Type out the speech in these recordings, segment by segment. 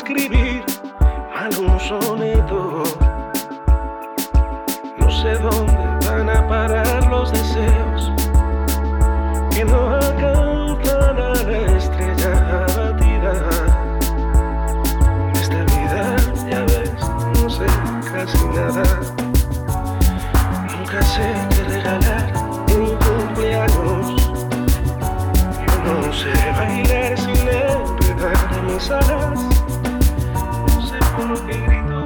escribir mal un soneto. No sé dónde van a parar los deseos que no alcanzan a la estrella abatida. Esta vida, ya ves, no sé casi nada. Nunca sé qué regalar en cumpleaños. Yo no sé bailar sin enredar mis alas. No sé por qué grito.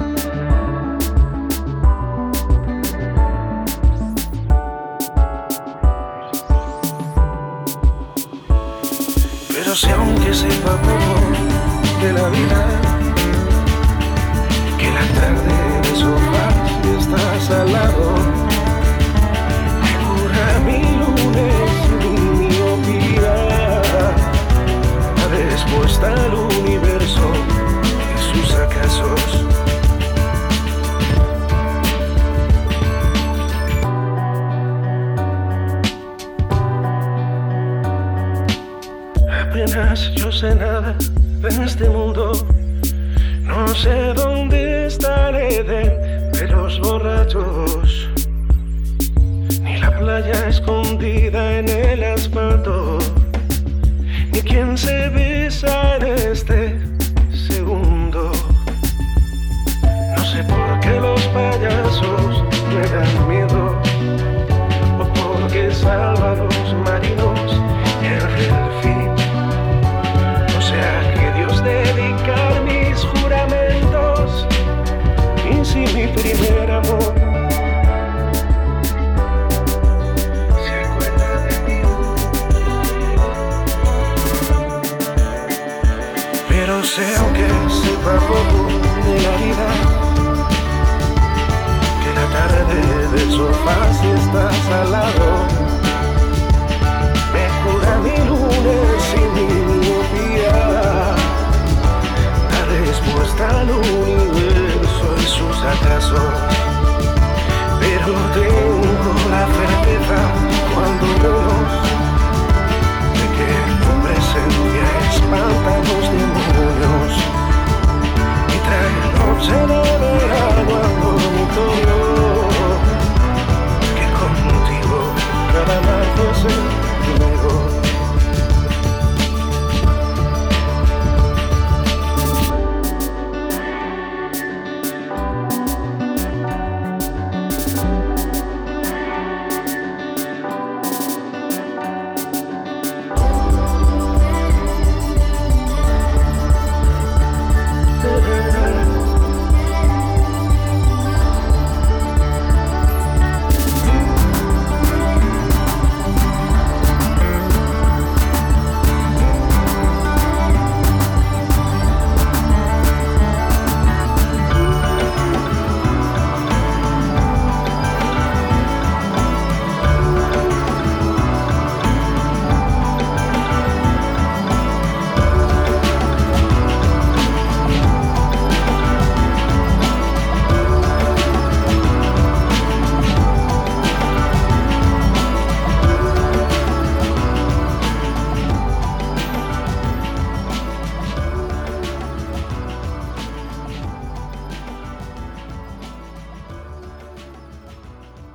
Pero si aunque sepa poco de la vida, que la tarde de sofá si estás al lado me cura mi lunes y mi miopía, la respuesta al universo y sus acasos. Apenas yo sé nada de este mundo. No sé dónde está el Edén de los borrachos, ni la playa escondida en el asfalto, ni quién se besa en este segundo. No sé por qué los payasos me dan miedo, o por qué salva a los marinos el delfín. No sé a qué Dios dedicar mis juramentos, y si mi primer amor se acuerda de mí. Pero sé, aunque sepa poco de la vida, que la tarde del sofá si estás al lado me cura mi luz